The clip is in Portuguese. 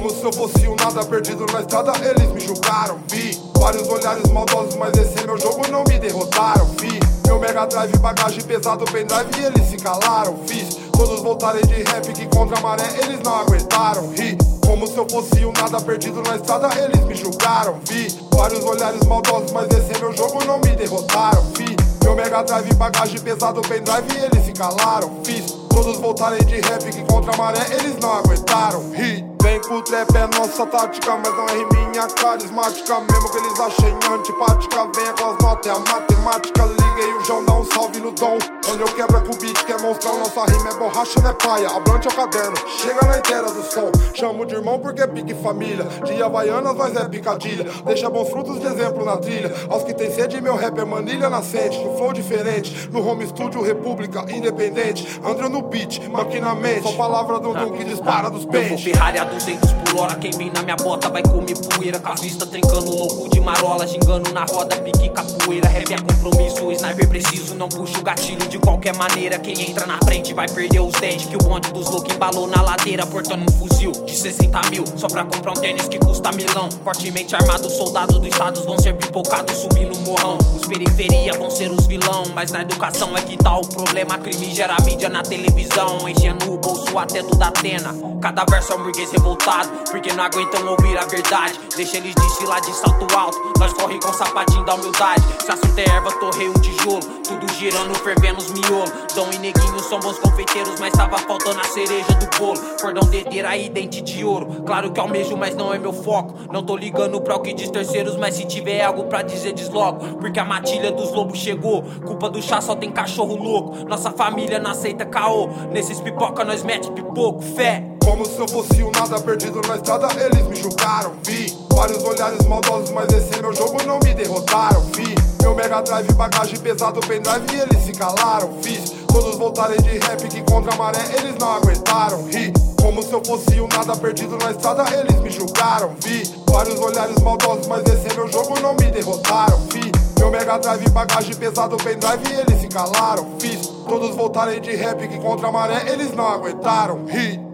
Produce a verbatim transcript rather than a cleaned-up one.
Como se eu fosse um nada perdido na estrada, eles me julgaram, vi vários olhares maldosos, mas esse é meu jogo, não me derrotaram, vi meu Mega Drive, bagagem pesado, pendrive e eles se calaram, fiz todos voltarem de rap que contra a maré eles não aguentaram, ri como se eu fosse um nada perdido na estrada, eles me julgaram, vi vários olhares maldosos, mas esse é meu jogo, não me derrotaram, vi meu Mega Drive, bagagem pesado, pendrive e eles se calaram, fiz todos voltarem de rap que contra a maré eles não aguentaram, ri vem pro trap, é nossa tática, mas não é riminha carismática. Mesmo que eles achem antipática, venha com as notas, é a matemática. Liguei o João, dá um salve no dom. Onde eu quebro é com o beat, quer mostrar nossa rima é borracha, não é paia. A blunt é o caderno, chega na inteira do som. Chamo de irmão porque é pique família. De Havaianas nós é picadilha. Deixa bons frutos de exemplo na trilha. Aos que tem sede, meu rap é manilha nascente. No flow diferente, no home studio República Independente. André no beat, maquinamente. Só palavra do Dum que dispara dos pentes. duzentos por hora, quem vem na minha bota vai comer poeira. Com a vista trincando louco de marola, gingando na roda, pique capoeira. Rap é compromisso, sniper preciso, não puxa o gatilho de qualquer maneira. Quem entra na frente vai perder os dentes, que o bonde dos loucos embalou na ladeira, portando um fuzil de sessenta mil, só pra comprar um tênis que custa milão. Fortemente armados, soldados dos estados vão ser pipocados, subindo o morrão. Os periferia vão ser os vilão, mas na educação é que tá o problema. Crime gera mídia na televisão, enchendo o bolso até do da Atena. Cada verso é um burguês revoltado, porque não aguentam ouvir a verdade. Deixa eles desfilar de salto alto, nós corre com sapatinho da humildade. Se assunto é erva, torrei um tijolo, tudo girando, fervendo os miolos. Dom e neguinho são bons confeiteiros, mas tava faltando a cereja do bolo. Cordão dedeira e dente de ouro, claro que almejo, mas não é meu foco. Não tô ligando pra o que diz terceiros, mas se tiver algo pra dizer deslogo, porque a matilha dos lobos chegou. Culpa do chá só tem cachorro louco, nossa família não aceita caô. Nesses pipoca nós mete pipoco, fé. Como se eu fosse um nada perdido na estrada, eles me julgaram, vi vários olhares maldosos, mas esse é meu jogo, não me derrotaram, vi meu Mega Drive, bagagem pesado, pendrive e eles se calaram, fiz todos voltarem de rap que contra a maré eles não aguentaram, ri como se eu fosse um nada perdido na estrada, eles me julgaram, vi vários olhares maldosos, mas esse é meu jogo, não me derrotaram, vi meu Mega Drive, bagagem pesado, pendrive e eles se calaram, fiz todos voltarem de rap que contra a maré eles não aguentaram, ri